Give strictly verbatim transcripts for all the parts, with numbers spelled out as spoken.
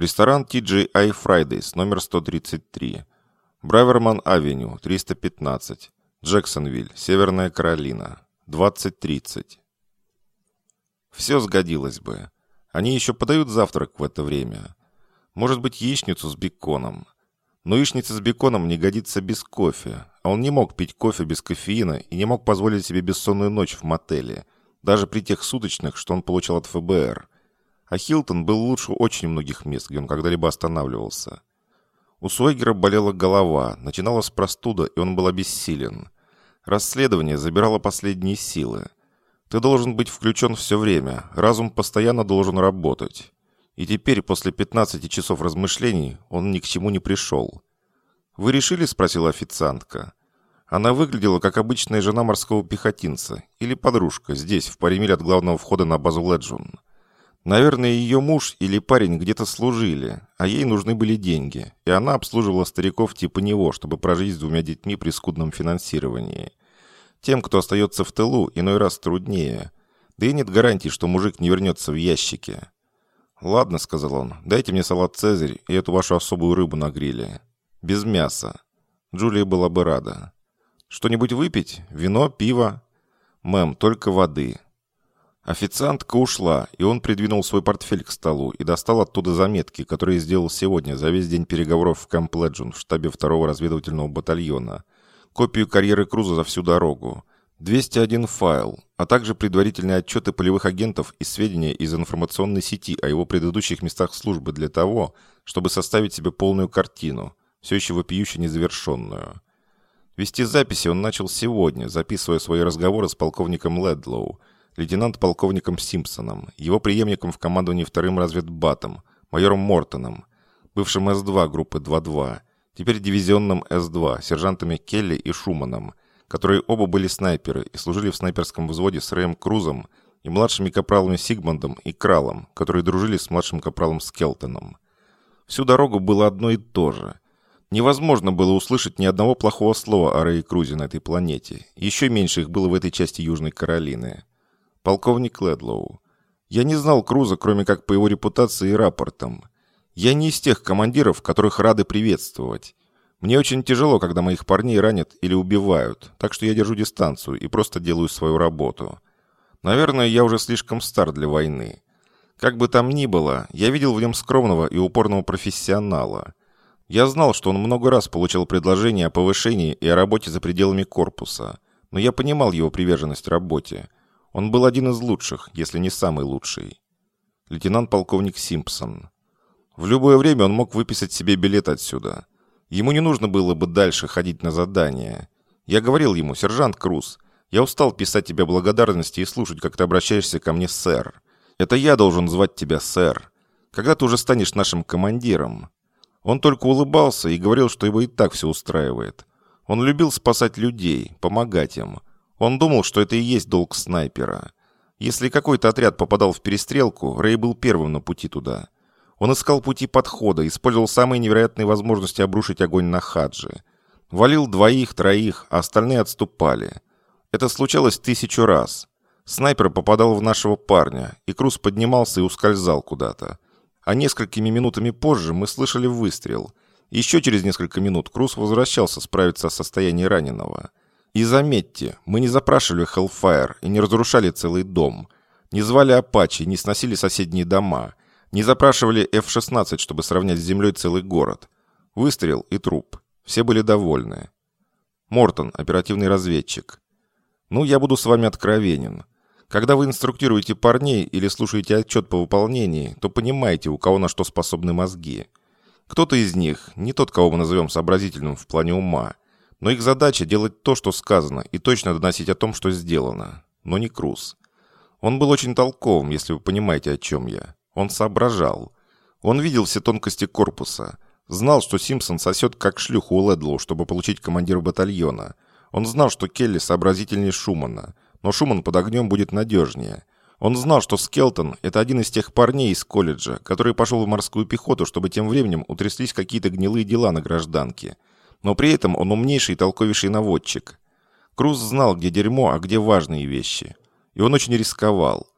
Ресторан Ти Джей Ай Fridays, номер сто тридцать три. Браверман-авеню, триста пятнадцать. Джексонвиль, Северная Каролина. двадцать тридцать. Все сгодилось бы. Они еще подают завтрак в это время. Может быть, яичницу с беконом. Но яичница с беконом не годится без кофе. А он не мог пить кофе без кофеина и не мог позволить себе бессонную ночь в мотеле. Даже при тех суточных, что он получал от Эф Бэ Эр. А Хилтон был лучше очень многих мест, где он когда-либо останавливался. У Суэгера болела голова, начиналась простуда, и он был обессилен. Расследование забирало последние силы. Ты должен быть включен все время, разум постоянно должен работать. И теперь, после пятнадцати часов размышлений, он ни к чему не пришел. «Вы решили?» – спросила официантка. Она выглядела, как обычная жена морского пехотинца или подружка здесь, в паре миль от главного входа на базу Леджон. Наверное, ее муж или парень где-то служили, а ей нужны были деньги, и она обслуживала стариков типа него, чтобы прожить с двумя детьми при скудном финансировании. Тем, кто остается в тылу, иной раз труднее. Да и нет гарантии, что мужик не вернется в ящике. «Ладно», — сказал он, — «дайте мне салат «Цезарь» и эту вашу особую рыбу на гриле. Без мяса». Джулия была бы рада. «Что-нибудь выпить? Вино, пиво?» «Мэм, только воды». Официантка ушла, и он придвинул свой портфель к столу и достал оттуда заметки, которые сделал сегодня за весь день переговоров в Кэмп Леджон в штабе второго разведывательного батальона, копию карьеры Круза за всю дорогу, двести один файл, а также предварительные отчеты полевых агентов и сведения из информационной сети о его предыдущих местах службы для того, чтобы составить себе полную картину, все еще вопиюще незавершенную. Вести записи он начал сегодня, записывая свои разговоры с полковником Ледлоу, лейтенант-полковником Симпсоном, его преемником в командовании вторым разведбатом, майором Мортоном, бывшим Эс два группы два два, теперь дивизионным Эс два, сержантами Келли и Шуманом, которые оба были снайперы и служили в снайперском взводе с Рэем Крузом и младшими капралами Сигмундом и Кралом, которые дружили с младшим капралом Скелтоном. Всю дорогу было одно и то же. Невозможно было услышать ни одного плохого слова о Рае Крузе на этой планете. Еще меньше их было в этой части Южной Каролины. Полковник Ледлоу. Я не знал Круза, кроме как по его репутации и рапортам. Я не из тех командиров, которых рады приветствовать. Мне очень тяжело, когда моих парней ранят или убивают, так что я держу дистанцию и просто делаю свою работу. Наверное, я уже слишком стар для войны. Как бы там ни было, я видел в нем скромного и упорного профессионала. Я знал, что он много раз получал предложения о повышении и о работе за пределами корпуса, но я понимал его приверженность работе. Он был один из лучших, если не самый лучший. Лейтенант-полковник Симпсон. В любое время он мог выписать себе билет отсюда. Ему не нужно было бы дальше ходить на задания. Я говорил ему: «Сержант Круз, я устал писать тебе благодарности и слушать, как ты обращаешься ко мне, сэр. Это я должен звать тебя сэр. Когда ты уже станешь нашим командиром?» Он только улыбался и говорил, что его и так все устраивает. Он любил спасать людей, помогать им. Он думал, что это и есть долг снайпера. Если какой-то отряд попадал в перестрелку, Рэй был первым на пути туда. Он искал пути подхода, использовал самые невероятные возможности обрушить огонь на Хаджи. Валил двоих, троих, а остальные отступали. Это случалось тысячу раз. Снайпер попадал в нашего парня, и Круз поднимался и ускользал куда-то. А несколькими минутами позже мы слышали выстрел. Еще через несколько минут Круз возвращался справиться о состоянии раненого. И заметьте, мы не запрашивали Hellfire и не разрушали целый дом. Не звали Апачи, не сносили соседние дома. Не запрашивали Эф шестнадцать, чтобы сравнять с землей целый город. Выстрел и труп. Все были довольны. Мортон, оперативный разведчик. Ну, я буду с вами откровенен. Когда вы инструктируете парней или слушаете отчет по выполнении, то понимаете, у кого на что способны мозги. Кто-то из них, не тот, кого мы назовем сообразительным в плане ума, но их задача делать то, что сказано, и точно доносить о том, что сделано. Но не Круз. Он был очень толковым, если вы понимаете, о чем я. Он соображал. Он видел все тонкости корпуса. Знал, что Симпсон сосет как шлюху у Ледлоу, чтобы получить командира батальона. Он знал, что Келли сообразительнее Шумана. Но Шуман под огнем будет надежнее. Он знал, что Скелтон – это один из тех парней из колледжа, который пошел в морскую пехоту, чтобы тем временем утряслись какие-то гнилые дела на гражданке. Но при этом он умнейший и толковейший наводчик. Круз знал, где дерьмо, а где важные вещи. И он очень рисковал.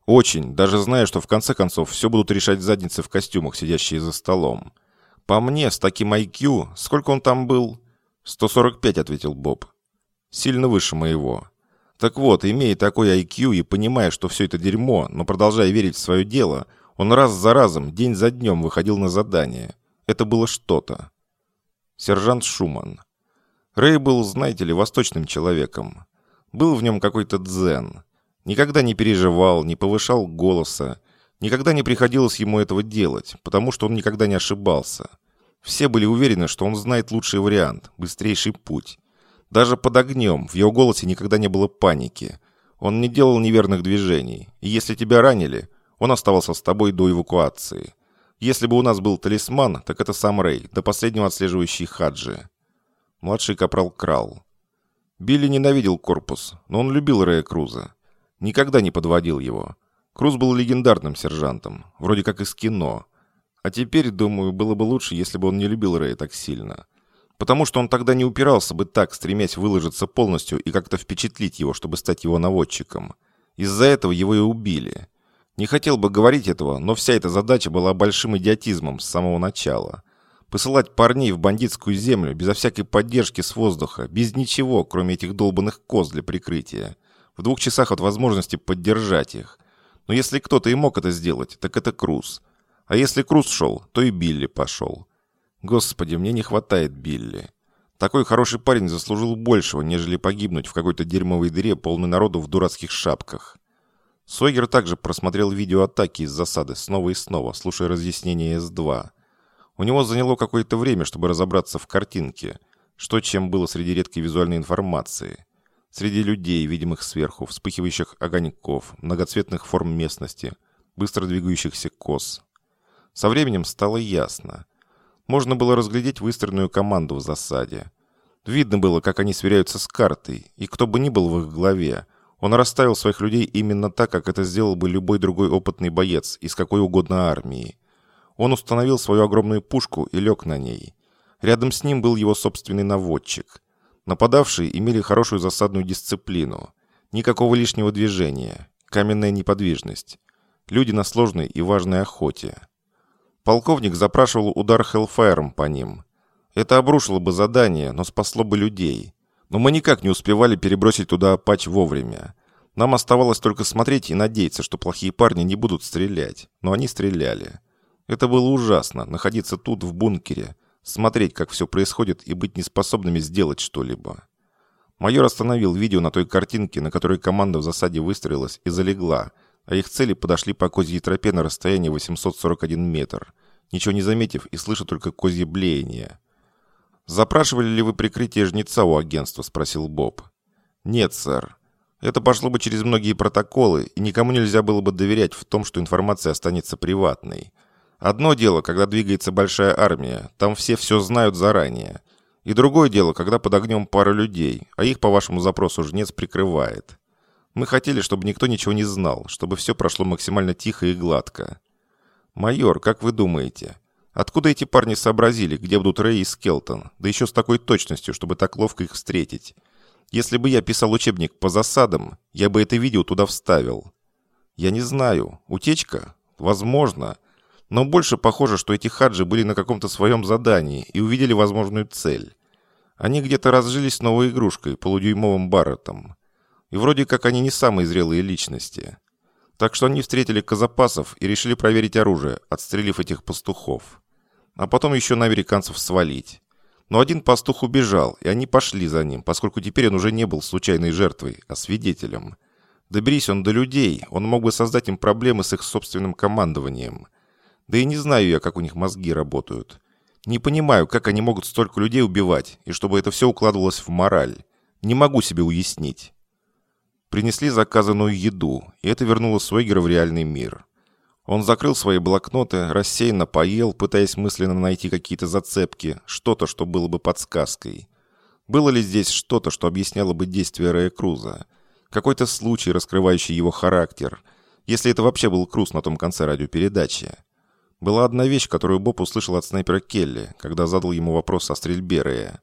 Очень, даже зная, что в конце концов все будут решать задницы в костюмах, сидящие за столом. По мне, с таким ай кью, сколько он там был? сто сорок пять, ответил Боб. Сильно выше моего. Так вот, имея такой ай кью и понимая, что все это дерьмо, но продолжая верить в свое дело, он раз за разом, день за днем выходил на задание. Это было что-то. Сержант Шуман. Рэй был, знаете ли, восточным человеком. Был в нем какой-то дзен. Никогда не переживал, не повышал голоса. Никогда не приходилось ему этого делать, потому что он никогда не ошибался. Все были уверены, что он знает лучший вариант, быстрейший путь. Даже под огнем в его голосе никогда не было паники. Он не делал неверных движений. И если тебя ранили, он оставался с тобой до эвакуации. Если бы у нас был талисман, так это сам Рэй, до последнего отслеживающий Хаджи. Младший капрал Крал. Билли ненавидел корпус, но он любил Рэя Круза. Никогда не подводил его. Круз был легендарным сержантом, вроде как из кино. А теперь, думаю, было бы лучше, если бы он не любил Рэя так сильно. Потому что он тогда не упирался бы так, стремясь выложиться полностью и как-то впечатлить его, чтобы стать его наводчиком. Из-за этого его и убили. Не хотел бы говорить этого, но вся эта задача была большим идиотизмом с самого начала. Посылать парней в бандитскую землю безо всякой поддержки с воздуха, без ничего, кроме этих долбанных коз для прикрытия. В двух часах от возможности поддержать их. Но если кто-то и мог это сделать, так это Круз. А если Круз шел, то и Билли пошел. Господи, мне не хватает Билли. Такой хороший парень заслужил большего, нежели погибнуть в какой-то дерьмовой дыре, полной народу в дурацких шапках. Сойгер также просмотрел видео атаки из засады снова и снова, слушая разъяснения эс два. У него заняло какое-то время, чтобы разобраться в картинке, что чем было среди редкой визуальной информации. Среди людей, видимых сверху, вспыхивающих огоньков, многоцветных форм местности, быстро двигающихся коз. Со временем стало ясно. Можно было разглядеть выстроенную команду в засаде. Видно было, как они сверяются с картой, и кто бы ни был в их главе, он расставил своих людей именно так, как это сделал бы любой другой опытный боец из какой угодно армии. Он установил свою огромную пушку и лег на ней. Рядом с ним был его собственный наводчик. Нападавшие имели хорошую засадную дисциплину. Никакого лишнего движения. Каменная неподвижность. Люди на сложной и важной охоте. Полковник запрашивал удар Хеллфайром по ним. Это обрушило бы задание, но спасло бы людей. Но мы никак не успевали перебросить туда Апач вовремя. Нам оставалось только смотреть и надеяться, что плохие парни не будут стрелять. Но они стреляли. Это было ужасно, находиться тут, в бункере, смотреть, как все происходит, и быть неспособными сделать что-либо. Майор остановил видео на той картинке, на которой команда в засаде выстроилась и залегла, а их цели подошли по козьей тропе на расстоянии восемьсот сорок один метр, ничего не заметив и слыша только козье блеяние. «Запрашивали ли вы прикрытие жнеца у агентства?» – спросил Боб. «Нет, сэр. Это пошло бы через многие протоколы, и никому нельзя было бы доверять в том, что информация останется приватной. Одно дело, когда двигается большая армия, там все все знают заранее. И другое дело, когда под огнем пара людей, а их по вашему запросу жнец прикрывает. Мы хотели, чтобы никто ничего не знал, чтобы все прошло максимально тихо и гладко. Майор, как вы думаете, откуда эти парни сообразили, где будут Рэй и Скелтон, да еще с такой точностью, чтобы так ловко их встретить? Если бы я писал учебник по засадам, я бы это видео туда вставил. Я не знаю. Утечка? Возможно. Но больше похоже, что эти хаджи были на каком-то своем задании и увидели возможную цель. Они где-то разжились с новой игрушкой, полудюймовым Барреттом. И вроде как они не самые зрелые личности. Так что они встретили казапасов и решили проверить оружие, отстрелив этих пастухов. А потом еще на американцев свалить. Но один пастух убежал, и они пошли за ним, поскольку теперь он уже не был случайной жертвой, а свидетелем. Доберись он до людей, он мог бы создать им проблемы с их собственным командованием. Да и не знаю я, как у них мозги работают. Не понимаю, как они могут столько людей убивать, и чтобы это все укладывалось в мораль. Не могу себе уяснить. Принесли заказанную еду, и это вернуло Сойгера в реальный мир. Он закрыл свои блокноты, рассеянно поел, пытаясь мысленно найти какие-то зацепки, что-то, что было бы подсказкой. Было ли здесь что-то, что объясняло бы действия Рэя Круза? Какой-то случай, раскрывающий его характер, если это вообще был Круз на том конце радиопередачи. Была одна вещь, которую Боб услышал от снайпера Келли, когда задал ему вопрос о стрельбе Рэя.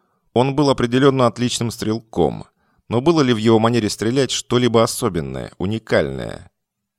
Он был определенно отличным стрелком, но было ли в его манере стрелять что-либо особенное, уникальное?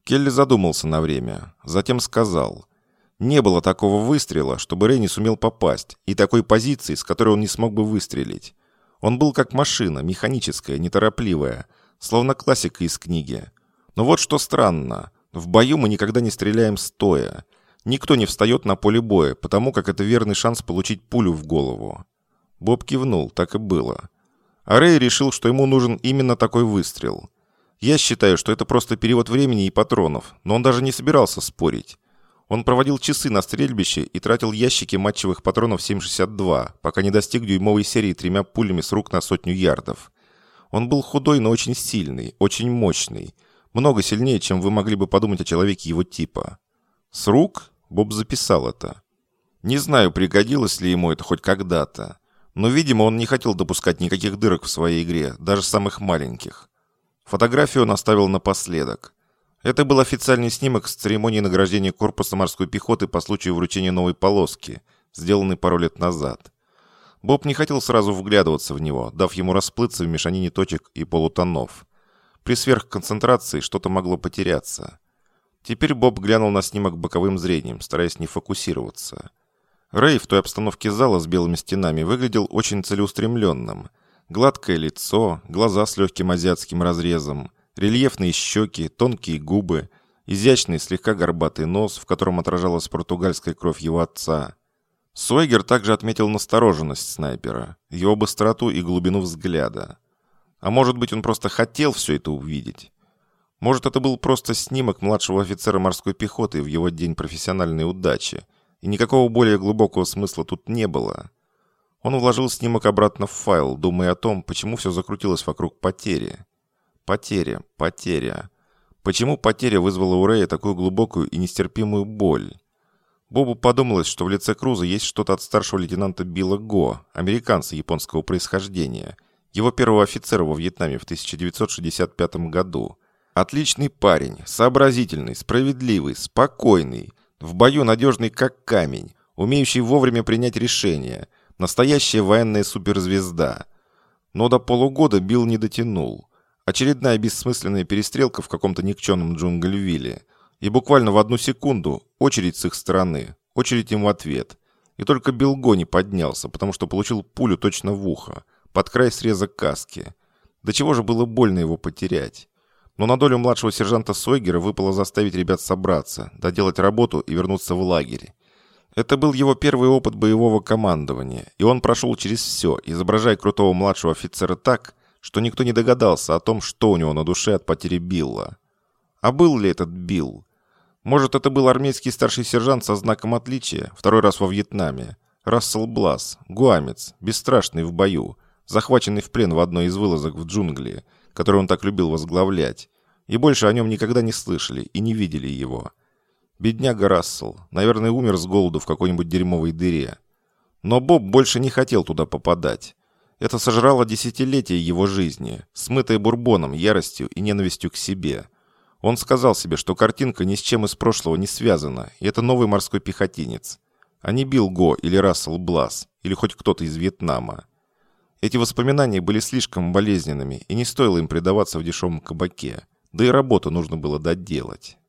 Келли задумался на время, затем сказал: «Не было такого выстрела, чтобы Рэй не сумел попасть, и такой позиции, с которой он не смог бы выстрелить. Он был как машина, механическая, неторопливая, словно классика из книги. Но вот что странно. В бою мы никогда не стреляем стоя. Никто не встает на поле боя, потому как это верный шанс получить пулю в голову». Боб кивнул, так и было. А Рэй решил, что ему нужен именно такой выстрел. Я считаю, что это просто перевод времени и патронов, но он даже не собирался спорить. Он проводил часы на стрельбище и тратил ящики матчевых патронов семь шестьдесят два, пока не достиг дюймовой серии тремя пулями с рук на сотню ярдов. Он был худой, но очень сильный, очень мощный. Много сильнее, чем вы могли бы подумать о человеке его типа. С рук? Боб записал это. Не знаю, пригодилось ли ему это хоть когда-то. Но, видимо, он не хотел допускать никаких дырок в своей игре, даже самых маленьких. Фотографию он оставил напоследок. Это был официальный снимок с церемонии награждения корпуса морской пехоты по случаю вручения новой полоски, сделанный пару лет назад. Боб не хотел сразу вглядываться в него, дав ему расплыться в мешанине точек и полутонов. При сверхконцентрации что-то могло потеряться. Теперь Боб глянул на снимок боковым зрением, стараясь не фокусироваться. Рэй в той обстановке зала с белыми стенами выглядел очень целеустремленным. Гладкое лицо, глаза с легким азиатским разрезом, рельефные щеки, тонкие губы, изящный слегка горбатый нос, в котором отражалась португальская кровь его отца. Сойгер также отметил настороженность снайпера, его быстроту и глубину взгляда. А может быть, он просто хотел все это увидеть? Может, это был просто снимок младшего офицера морской пехоты в его день профессиональной удачи, и никакого более глубокого смысла тут не было. Он вложил снимок обратно в файл, думая о том, почему все закрутилось вокруг потери. Потеря, потеря. Почему потеря вызвала у Рэя такую глубокую и нестерпимую боль? Бобу подумалось, что в лице Круза есть что-то от старшего лейтенанта Билла Го, американца японского происхождения, его первого офицера во Вьетнаме в тысяча девятьсот шестьдесят пятом году. Отличный парень, сообразительный, справедливый, спокойный, в бою надежный как камень, умеющий вовремя принять решение, настоящая военная суперзвезда. Но до полугода Билл не дотянул. Очередная бессмысленная перестрелка в каком-то никчемном джунглевилле. И буквально в одну секунду очередь с их стороны, очередь им в ответ. И только Билл Го не поднялся, потому что получил пулю точно в ухо, под край среза каски. До чего же было больно его потерять. Но на долю младшего сержанта Сойгера выпало заставить ребят собраться, доделать работу и вернуться в лагерь. Это был его первый опыт боевого командования, и он прошел через все, изображая крутого младшего офицера так, что никто не догадался о том, что у него на душе от потери Билла. А был ли этот Билл? Может, это был армейский старший сержант со знаком отличия, второй раз во Вьетнаме, Рассел Блас, гуамец, бесстрашный в бою, захваченный в плен в одной из вылазок в джунгли, который он так любил возглавлять, и больше о нем никогда не слышали и не видели его. Бедняга Рассел, наверное, умер с голоду в какой-нибудь дерьмовой дыре. Но Боб больше не хотел туда попадать. Это сожрало десятилетия его жизни, смытое бурбоном, яростью и ненавистью к себе. Он сказал себе, что картинка ни с чем из прошлого не связана, и это новый морской пехотинец, а не Билл Го или Рассел Блас, или хоть кто-то из Вьетнама. Эти воспоминания были слишком болезненными, и не стоило им предаваться в дешевом кабаке, да и работу нужно было доделать.